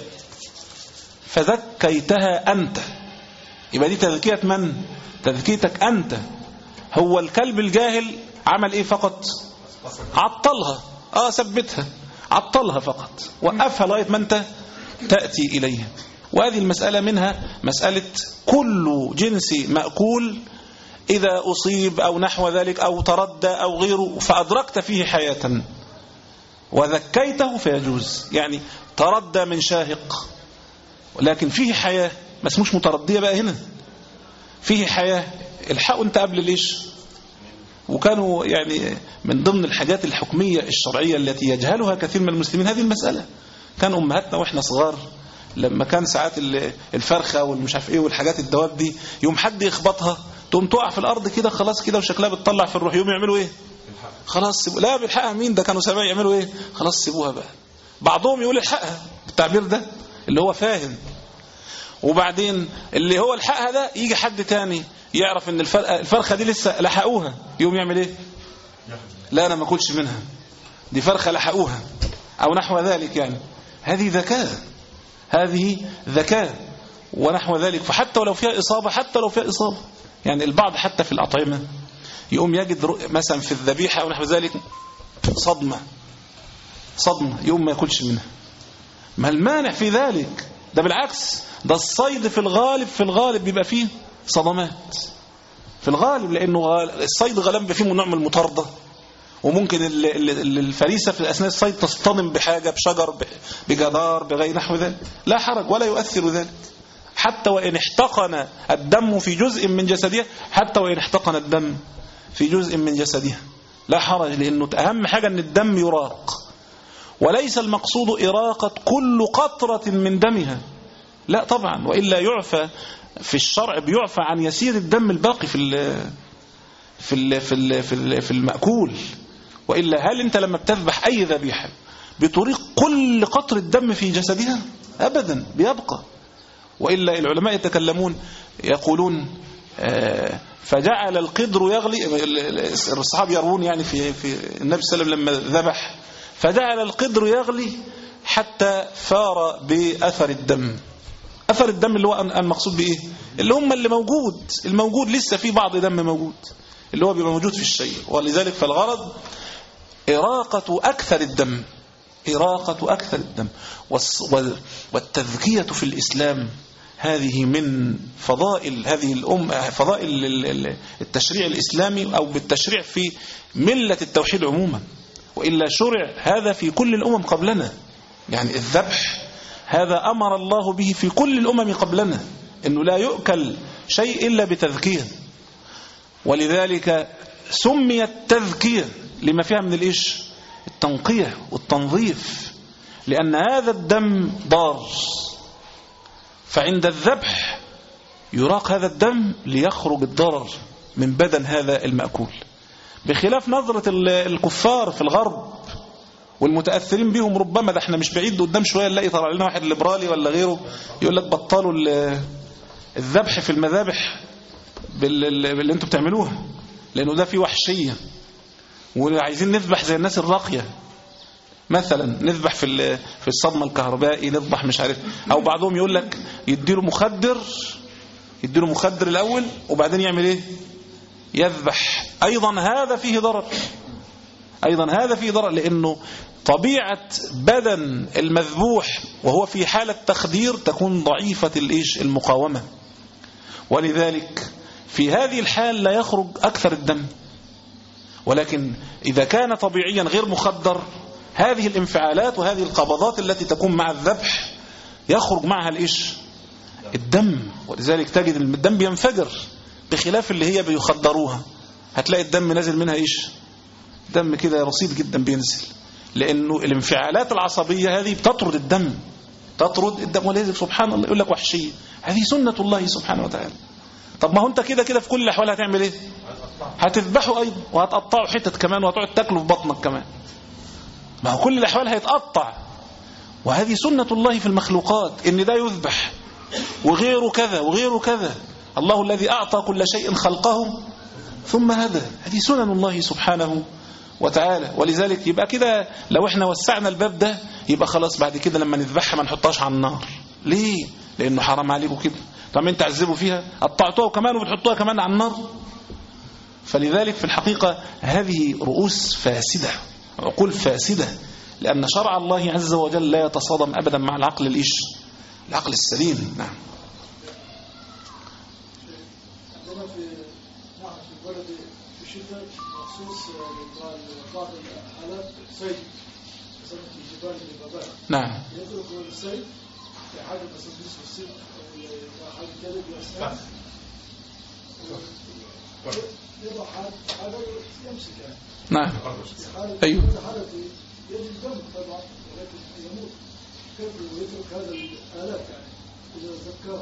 فذكيتها أنت. يبقى دي تذكية من؟ تذكيتك أنت. هو الكلب الجاهل عمل إيه فقط؟ عطلها، آه ثبتها، عطلها فقط، وقفها لغاية ما أنت تأتي إليها. وهذه المسألة منها مسألة كل جنس مأكول إذا أصيب أو نحو ذلك أو تردى أو غيره فأدركت فيه حياة وذكيته فيجوز. يعني تردى من شاهق لكن فيه حياة، ما اسموش متردية بقى هنا، فيه حياة، الحق أنت قبل ليش. وكانوا يعني من ضمن الحاجات الحكمية الشرعية التي يجهلها كثير من المسلمين هذه المسألة. كان أمهاتنا وإحنا صغار لما كان ساعات الفرخة والمش عارف إيه والحاجات الدواب دي يوم حد يخبطها تقوم تقع في الأرض كده خلاص كده وشكلها بتطلع في الروح، يوم يعملوا إيه؟ خلاص سيبوا. لا بالحقها مين ده؟ كانوا سبعين يعملوا إيه؟ خلاص سيبوها بقى. بعضهم يقول الحقها بالتعبير ده اللي هو فاهم، وبعدين اللي هو الحقها ده يجي حد تاني يعرف ان الفرخة دي لسه لحقوها، يوم يعمل ايه؟ لا انا ما اكلش منها، دي فرخة لحقوها او نحو ذلك. يعني هذه ذكاء، هذه ذكاء ونحو ذلك. فحتى ولو فيها إصابة، حتى لو فيها إصابة، يعني البعض حتى في الأطعمة يقوم يجد مثلا في الذبيحة او نحو ذلك صدمة صدمة يوم ما ياكلش منها. ما المانع في ذلك؟ ده بالعكس، ده الصيد في الغالب في الغالب بيبقى فيه صدمات في الغالب، لأنه الصيد غالبا بيبقى فيه نوع من المطاردة، وممكن الفريسة في أثناء الصيد تصطدم بحاجة، بشجر، بجدار، بغير نحو ذلك، لا حرج ولا يؤثر ذلك. حتى وإن احتقن الدم في جزء من جسدها، حتى وإن احتقن الدم في جزء من جسدها لا حرج، لأنه أهم حاجة أن الدم يراق، وليس المقصود إراقة كل قطرة من دمها، لا طبعا، وإلا يعفى في الشرع، بيعفى عن يسير الدم الباقي في ال في ال في ال في, ال في المأكول. وإلا هل أنت لما بتذبح أي ذبيحة بتريق كل قطرة دم في جسدها؟ أبدا، بيبقى. وإلا العلماء يتكلمون يقولون آه فجعل القدر يغلي، الصحابة يروون يعني في, في النبي صلى الله عليه وسلم لما ذبح فجعل القدر يغلي حتى فار بأثر الدم. أثر الدم اللي هو المقصود بإيه؟ اللي هم اللي موجود الموجود لسه في بعض دم موجود اللي هو بيبقى موجود في الشيء. ولذلك فالغرض إراقة أكثر الدم، إراقة أكثر الدم. والتذكية في الإسلام هذه من فضائل هذه الأمة، فضائل التشريع الإسلامي أو بالتشريع في ملة التوحيد عموما. وإلا شرع هذا في كل الأمم قبلنا، يعني الذبح هذا أمر الله به في كل الأمم قبلنا، إنه لا يؤكل شيء إلا بتذكية. ولذلك سميت تذكية لما فيها من الإيش؟ التنقية والتنظيف، لأن هذا الدم ضار، فعند الذبح يراق هذا الدم ليخرج الضرر من بدن هذا المأكول، بخلاف نظرة الكفار في الغرب والمتأثرين بهم. ربما ده احنا مش بعيد قدام شوية نلاقي طلع لنا واحد ليبرالي ولا غيره يقول لك بطلوا الذبح في المذابح باللي انتوا بتعملوها، لأنه ده فيه وحشية، وعايزين نذبح زي الناس الراقية، مثلا نذبح في في الصدمة الكهربائي، نذبح مش عارف. أو بعضهم يقول لك يديله مخدر، يديله مخدر الأول وبعدين يعمل ايه؟ يذبح. أيضا هذا فيه ضرر، أيضا هذا فيه ضرر، لأنه طبيعة بدن المذبوح وهو في حالة تخدير تكون ضعيفة الإيش؟ المقاومة. ولذلك في هذه الحال لا يخرج أكثر الدم. ولكن إذا كان طبيعيا غير مخدر، هذه الانفعالات وهذه القبضات التي تكون مع الذبح يخرج معها الإيش؟ الدم. ولذلك تجد الدم بينفجر، بخلاف اللي هي بيخدروها، هتلاقي الدم نازل منها إيش؟ دم كده رصيد جدا بينزل، لأنه الانفعالات العصبية هذه بتطرد الدم، تطرد الدم. ولذلك سبحان الله يقول لك وحشية، هذه سنة الله سبحانه وتعالى. طب ما هو أنت كده كده في كل الأحوال هتعمل إيه؟ هتذبحه أيضا وهتقطعه حتت كمان وهتقعد تاكله في بطنك كمان. ما هو كل الأحوال هيتقطع، وهذه سنة الله في المخلوقات، إن ده يذبح وغيره كذا وغيره كذا. الله الذي أعطى كل شيء خلقه ثم هدى، هذه سنن الله سبحانه وتعالى. ولذلك يبقى كده لو احنا وسعنا الباب ده يبقى خلاص بعد كده لما نذبحها ما نحطهاش على النار. ليه؟ لأنه حرام عليكم كده. طب انت تعذبوا فيها، قطعتوها كمان وبتحطوها كمان على النار. فلذلك في الحقيقة هذه رؤوس فاسدة، عقول فاسدة، لأن شرع الله عز وجل لا يتصادم أبدا مع العقل الإيش؟ العقل السليم. نعم. عندنا في نعم في البلد في الشتاء مخصوص بعض الحالات صيد مثلا في الجبال الغابات. نعم. يترك الصيد في حاجة مثلا بالنسبة للصيد أو حاجة كذا بيصطاد. يضع حاجة يمسك يعني. نعم. أيوه. يجب الدم طبعا ولكن يموت. كيف يترك هذا الآلات يعني إذا زكاه؟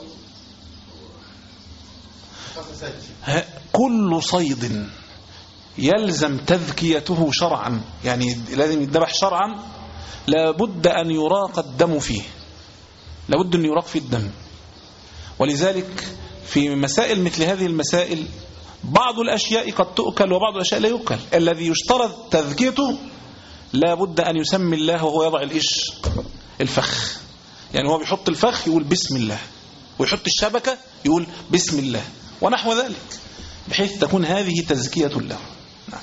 كل صيد يلزم تذكيته شرعا، يعني لازم يذبح شرعا، لابد أن يراق الدم فيه، لابد أن يراق فيه الدم. ولذلك في مسائل مثل هذه المسائل بعض الأشياء قد تؤكل وبعض الأشياء لا يؤكل. الذي يشترط تذكيته لابد أن يسمي الله وهو يضع الإيش؟ الفخ. يعني هو بيحط الفخ يقول بسم الله، ويحط الشبكة يقول بسم الله، ونحو ذلك، بحيث تكون هذه تزكية له. نعم.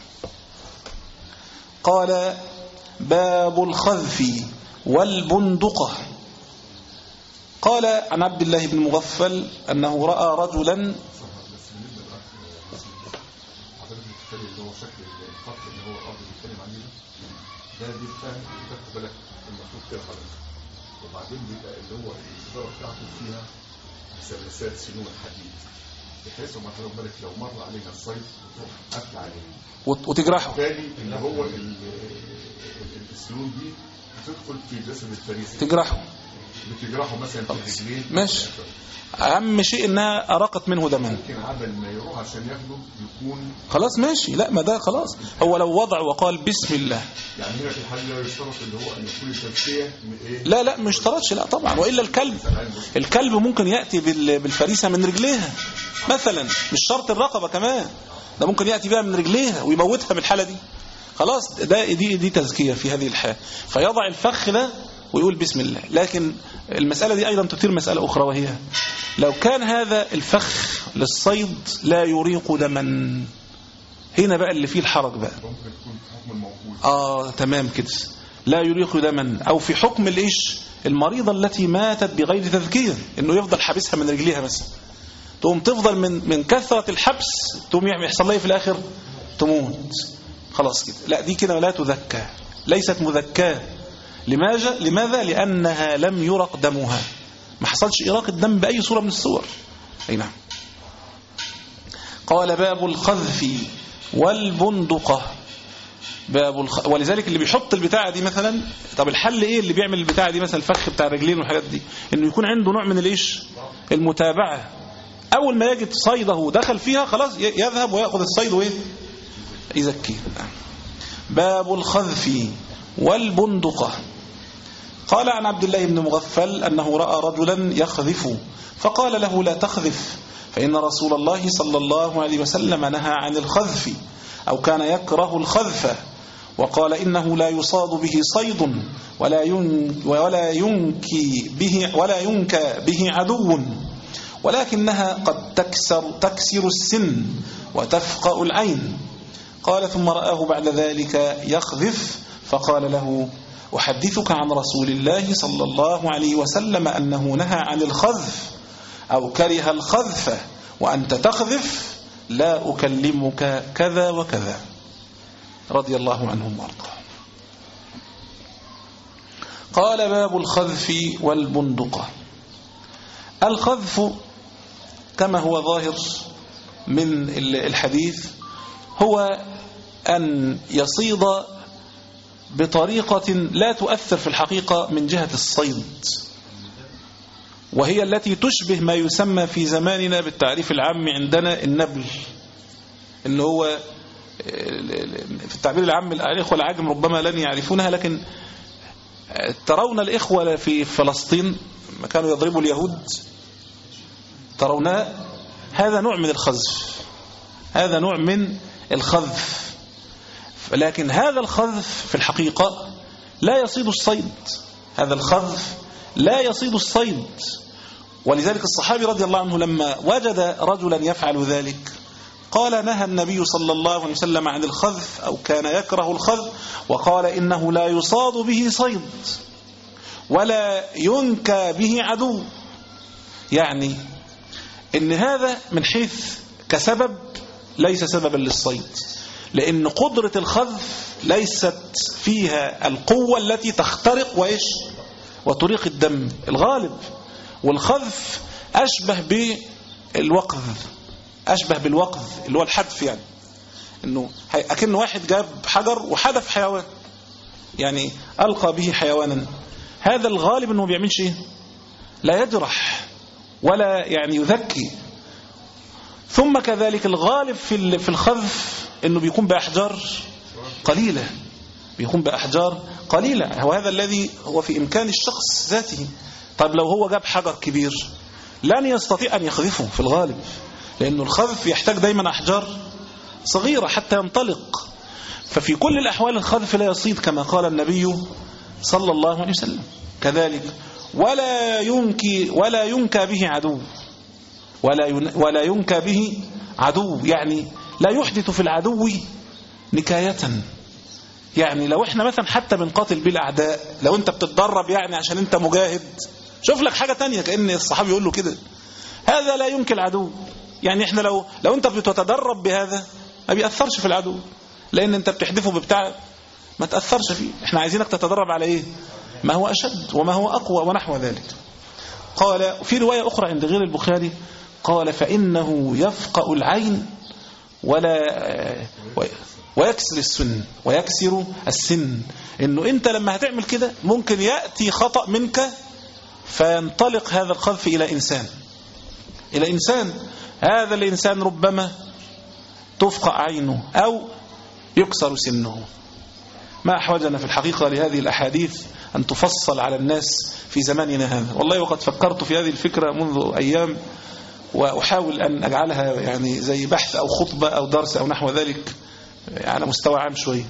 قال باب الخذف والبندقة. قال عن عبد الله بن مغفل أنه رأى رجلا اللي هو شكل الخط اللي هو الارض بيتكلم عليه ده دي بتاع تاخد بالك المفروض كده خلاص. وبعدين بيبقى اللي هو الصداره بتاعته فيها مثلثات سنون حديد، بحيث ما تاخد بالك لو مر علينا الصيف قفل عليه وتجرحه، بالتالي اللي هو السنون دي بتدخل في جسم الفريسه تجرحه بتجرحه مثلا في الرجلين. ماشي. أهم شيء إنها أراقت منه دما. ممكن عبل ما يروح عشان ياخده يكون خلاص ماشي. لا ما ده خلاص، هو لو وضع وقال بسم الله يعني هنا في الحال لا يشترط اللي هو أن يكون التزكية من إيه؟ لا لا مش اشترطش، لا طبعا. وإلا الكلب الكلب ممكن يأتي بالفريسة من رجليها مثلا، مش شرط الرقبة كمان، ده ممكن يأتي بها من رجليها ويموتها من الحالة دي. خلاص ده دي دي تزكية في هذه الحالة، فيضع الفخ ده ويقول بسم الله. لكن المسألة دي أيضا تثير مسألة أخرى، وهي لو كان هذا الفخ للصيد لا يريق دما، هنا بقى اللي فيه الحرج بقى. آه تمام كده، لا يريق دما، أو في حكم الإيش؟ المريضة التي ماتت بغير تذكير، إنه يفضل حبسها من رجليها مثلا، تقوم تفضل من من كثرة الحبس تقوم يحصل لها في الآخر تموت. خلاص كده لا، دي كده لا تذكى، ليست مذكاة. لماذا؟ لماذا؟ لأنها لم يرق دمها، ما حصلش إراق الدم بأي صورة من الصور. أي نعم. قال باب الخذف والبندقة. باب الخ... ولذلك اللي بيحط البتاعة دي مثلا، طب الحل إيه اللي بيعمل البتاعة دي مثلا الفخ بتاع الرجلين والحاجات دي؟ إنه يكون عنده نوع من الإيش؟ المتابعة. أول ما يجد صيده دخل فيها خلاص يذهب ويأخذ الصيد وإيه؟ يزكيه. باب الخذف والبندقة. قال عن عبد الله بن مغفل أنه رأى رجلا يخذف فقال له لا تخذف، فإن رسول الله صلى الله عليه وسلم نهى عن الخذف، أو كان يكره الخذف، وقال إنه لا يصاد به صيد ولا ولا ينكي به ولا ينكى به عدو، ولكنها قد تكسر تكسر السن وتفقأ العين. قال ثم رآه بعد ذلك يخذف فقال له أحدثك عن رسول الله صلى الله عليه وسلم أنه نهى عن الخذف أو كره الخذف وأنت تخذف، لا أكلمك كذا وكذا. رضي الله عنهم وارضاهم. قال باب الخذف والبندقة. الخذف كما هو ظاهر من الحديث هو أن يصيد بطريقة لا تؤثر في الحقيقة من جهة الصيد، وهي التي تشبه ما يسمى في زماننا بالتعريف العام عندنا النبل، اللي هو في التعبير العام الإخوة العاجم ربما لن يعرفونها، لكن ترون الإخوة في فلسطين ما كانوا يضربوا اليهود، ترون هذا نوع من الخذف، هذا نوع من الخذف، لكن هذا الخذف في الحقيقة لا يصيد الصيد، هذا الخذف لا يصيد الصيد. ولذلك الصحابي رضي الله عنه لما وجد رجلا يفعل ذلك قال نهى النبي صلى الله عليه وسلم عن الخذف، أو كان يكره الخذف، وقال إنه لا يصاد به صيد ولا ينكى به عدو. يعني إن هذا من حيث كسبب ليس سببا للصيد، لأن قدرة الخذف ليست فيها القوة التي تخترق وإيش وطريق الدم الغالب، والخذف أشبه بالوقذ، أشبه بالوقذ اللي هو الحدف، يعني إنه أكن واحد جاب حجر وحدف حيوان، يعني ألقى به حيوانا، هذا الغالب إنه بيعمل شيء لا يجرح ولا يعني يذكي. ثم كذلك الغالب في في الخذف إنه بيكون بأحجار قليلة، بيكون بأحجار قليلة، وهذا الذي هو في إمكان الشخص ذاته. طيب لو هو جاب حجر كبير لن يستطيع أن يخذفه في الغالب، لأنه الخذف يحتاج دايما أحجار صغيرة حتى ينطلق. ففي كل الأحوال الخذف لا يصيد كما قال النبي صلى الله عليه وسلم. كذلك ولا ينكي ولا ينكى به عدو، ولا ولا ينكى به عدو، يعني لا يحدث في العدو نكاية. يعني لو احنا مثلا حتى بنقاتل بالأعداء، لو انت بتتدرب يعني عشان انت مجاهد، شوف لك حاجة تانية، كأن الصحابي يقول له كده، هذا لا ينكي العدو. يعني احنا لو لو انت بتتدرب بهذا ما بيأثرش في العدو، لأن انت بتحدفه ببتاع ما تأثرش فيه. احنا عايزينك تتدرب على ايه؟ ما هو أشد وما هو أقوى ونحو ذلك. قال في رواية أخرى عند غير البخاري قال فإنه يفقأ العين ولا ويكسر السن ويكسر السن، إنه أنت لما هتعمل كده ممكن يأتي خطأ منك فينطلق هذا الخذف إلى إنسان إلى إنسان هذا الإنسان ربما تفقأ عينه أو يكسر سنه. ما أحوجنا في الحقيقة لهذه الأحاديث أن تفصل على الناس في زماننا هذا. والله وقد فكرت في هذه الفكرة منذ أيام، وأحاول أن أجعلها يعني زي بحث أو خطبة أو درس أو نحو ذلك على مستوى عام شوية،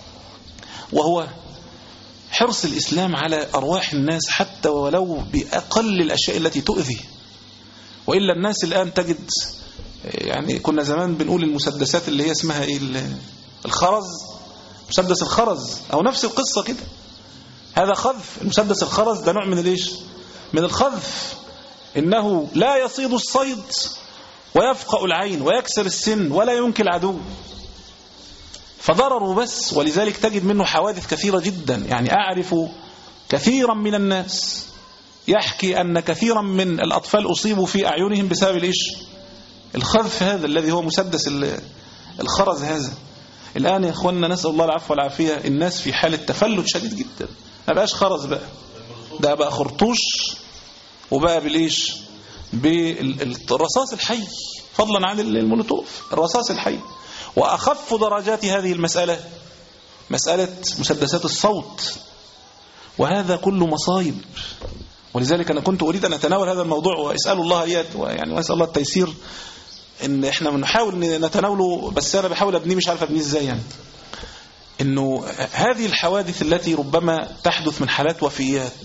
وهو حرص الإسلام على أرواح الناس حتى ولو بأقل الأشياء التي تؤذي. وإلا الناس الآن تجد، يعني كنا زمان بنقول المسدسات اللي هي اسمها إيه، الخرز، مسدس الخرز أو نفس القصة كده، هذا خذف. المسدس الخرز ده نوع من الإيش؟ من الخذف، إنه لا يصيد الصيد ويفقأ العين ويكسر السن ولا ينكي العدو، فضرروا بس. ولذلك تجد منه حوادث كثيرة جدا. يعني أعرف كثيرا من الناس يحكي أن كثيرا من الأطفال أصيبوا في أعينهم بسبب الإيش؟ الخذف هذا الذي هو مسدس الخرز هذا. الآن يا إخواننا نسأل الله العفو والعافية، الناس في حالة تفلت شديد جدا، ما بقاش خرز بقى، ده بقى خرطوش، وبقى بالإيش؟ بالرصاص الحي، فضلا عن المولوتوف، الرصاص الحي. وأخف درجات هذه المسألة مسألة مسدسات الصوت، وهذا كله مصايب. ولذلك أنا كنت أريد أن أتناول هذا الموضوع وأسأل الله لي يعني وأسأل الله التيسير إن إحنا بنحاول نتناوله، بس أنا بحاول أبنيه مش عارف أبنيه إزاي. يعني إنه هذه الحوادث التي ربما تحدث من حالات وفيات،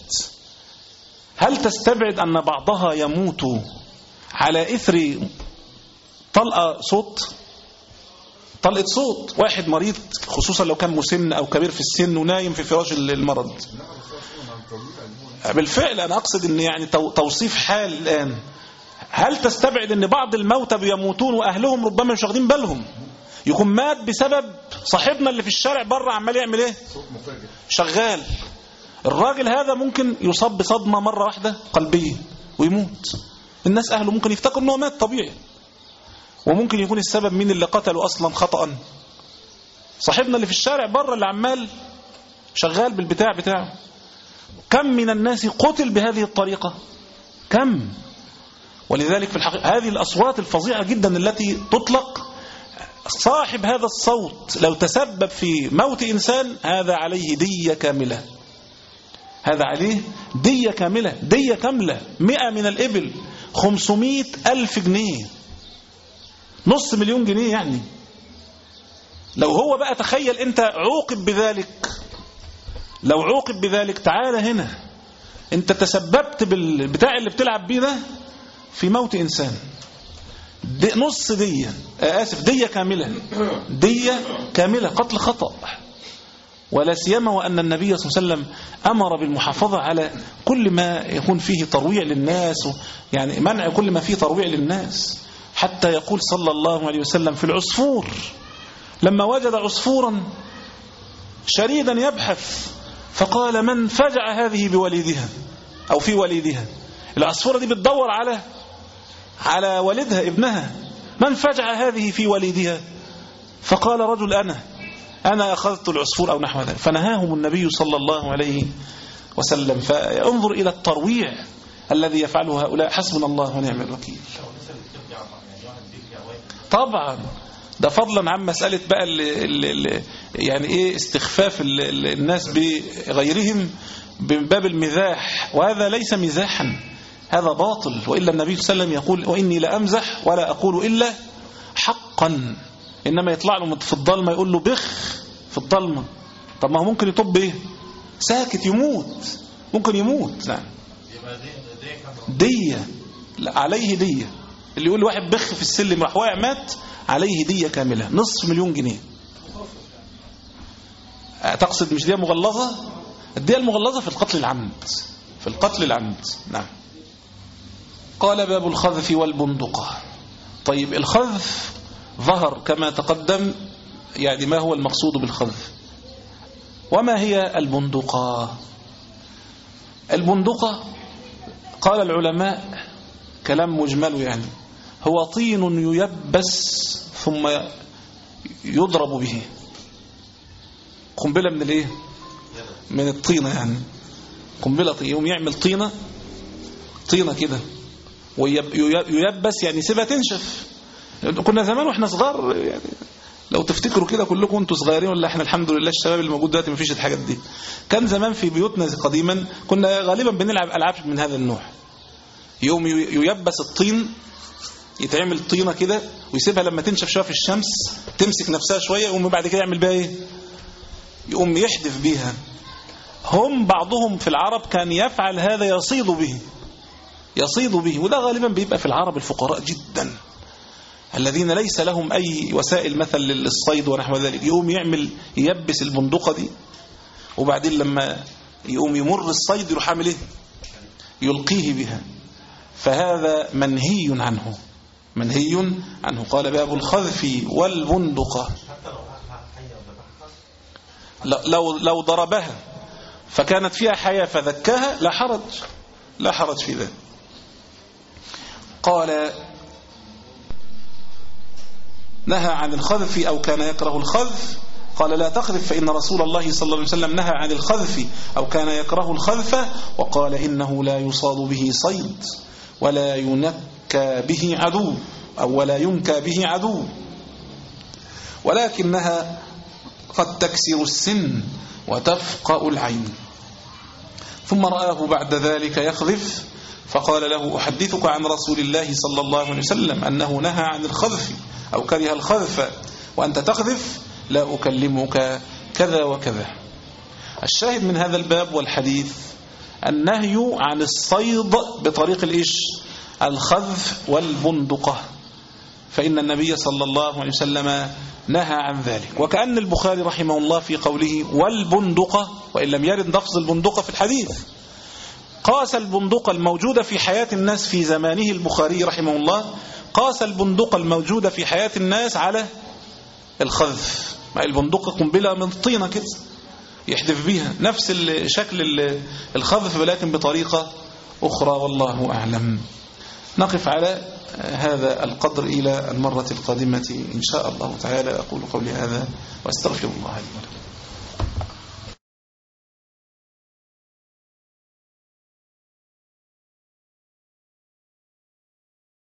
هل تستبعد أن بعضها يموت على إثر طلقة صوت؟ طلقة صوت، واحد مريض خصوصا لو كان مسن أو كبير في السن ونايم في فراش المرض. بالفعل أنا أقصد أن يعني توصيف حال الآن، هل تستبعد أن بعض الموتى بيموتون وأهلهم ربما مش واخدين بالهم، يكون مات بسبب صاحبنا اللي في الشارع بره عمال يعمل إيه؟ شغال. الراجل هذا ممكن يصاب بصدمة مرة واحدة قلبية ويموت. الناس أهله ممكن يفتكروا أنه مات طبيعي، وممكن يكون السبب مين اللي قتله أصلا خطأ، صاحبنا اللي في الشارع بره اللي عمال شغال بالبتاع بتاعه، كم من الناس قتل بهذه الطريقة؟ كم؟ ولذلك في الحقيقة هذه الأصوات الفظيعة جدا التي تطلق، صاحب هذا الصوت لو تسبب في موت إنسان هذا عليه دية كاملة، هذا عليه دية كاملة، دية كاملة، مئة من الإبل، خمسمائة ألف جنيه، نص مليون جنيه يعني. لو هو بقى تخيل أنت عوقب بذلك، لو عوقب بذلك، تعال هنا أنت تسببت بالبتاع اللي بتلعب بيه ده في موت إنسان، دي نص دية، آسف دية كاملة، دية كاملة، قتل خطأ. ولا سيما وأن النبي صلى الله عليه وسلم أمر بالمحافظة على كل ما يكون فيه ترويع للناس، يعني منع كل ما فيه ترويع للناس، حتى يقول صلى الله عليه وسلم في العصفور لما وجد عصفورا شريدا يبحث فقال من فجع هذه بوليدها أو في وليدها، العصفورة دي بتدور على على والدها ابنها، من فجع هذه في وليدها؟ فقال رجل أنا أنا أخذت العصفور أو نحو ذلك، فنهاهم النبي صلى الله عليه وسلم. فانظر إلى الترويع الذي يفعله هؤلاء، حسبنا الله ونعم الوكيل. طبعا ده فضلا عن مسألة بقى اللي اللي يعني إيه استخفاف الناس بغيرهم من باب المزاح، وهذا ليس مزاحا، هذا باطل. وإلا النبي صلى الله عليه وسلم يقول وإني لأمزح ولا أقول إلا حقا، إنما يطلع له في الضلمة يقول له بخ في الضلمة، طب ما هو ممكن يطب إيه؟ ساكت يموت، ممكن يموت. نعم دية، عليه دية، اللي يقول واحد بخ في السلم راح واقع مات عليه دية كاملة، نصف مليون جنيه. تقصد مش دية مغلظة؟ الدية المغلظة في القتل العمد، في القتل العمد. نعم. قال باب الخذف والبندقة. طيب الخذف ظهر كما تقدم، يعني ما هو المقصود بالخذف؟ وما هي البندقة؟ البندقة قال العلماء كلام مجمل، يعني هو طين ييبس ثم يضرب به، قنبلة من الايه؟ من الطينة، يعني قنبلة يوم يعمل طينة طينة كده وييبس، يعني سيبها تنشف. كنا زمان واحنا صغار، يعني لو تفتكروا كده كلكم انتوا صغيرين، ولا احنا الحمد لله الشباب اللي موجود دلوقتي مفيش الحاجات دي. كان زمان في بيوتنا قديما كنا غالبا بنلعب العاب من هذا النوع، يوم ييبس الطين، يتعمل طينه كده ويسيبها لما تنشف شويه في الشمس تمسك نفسها شويه، يقوم بعد كده يعمل بها ايه؟ يقوم يحدف بيها. هم بعضهم في العرب كان يفعل هذا، يصيد به يصيد به وده غالبا بيبقى في العرب الفقراء جدا الذين ليس لهم أي وسائل مثل للصيد ونحو ذلك، يقوم يعمل ييبس البندقة دي، وبعدين لما يقوم يمر الصيد يروح عامل ايه؟ يلقيه بها. فهذا منهي عنه، منهي عنه. قال باب الخذف والبندقة. لو لو ضربها فكانت فيها حياة فذكاها لا حرج، لا حرج في ذلك. قال نهى عن الخذف أو كان يكره الخذف. قال لا تخذف فإن رسول الله صلى الله عليه وسلم نهى عن الخذف أو كان يكره الخذف، وقال إنه لا يصاد به صيد ولا ينكى به عدو أو ولا ينكى به عدو، ولكنها قد تكسر السن وتفقأ العين. ثم رآه بعد ذلك يخذف فقال له أحدثك عن رسول الله صلى الله عليه وسلم أنه نهى عن الخذف أو كره الخذف وأنت تخذف؟ لا أكلمك كذا وكذا. الشاهد من هذا الباب والحديث النهي عن الصيد بطريق الإيش؟ الخذف والبندقة، فإن النبي صلى الله عليه وسلم نهى عن ذلك. وكأن البخاري رحمه الله في قوله والبندقة، وإن لم يرد لفظ البندقة في الحديث، قاس البندقة الموجودة في حياة الناس في زمانه البخاري رحمه الله، قاس البندقة الموجودة في حياة الناس على الخذف. مع البندقة قنبلة من طينة كده يحدف بيها، نفس شكل الخذف ولكن بطريقة أخرى، والله أعلم. نقف على هذا القدر إلى المرة القادمة إن شاء الله تعالى. أقول قولي هذا وأستغفر الله لي ولكم.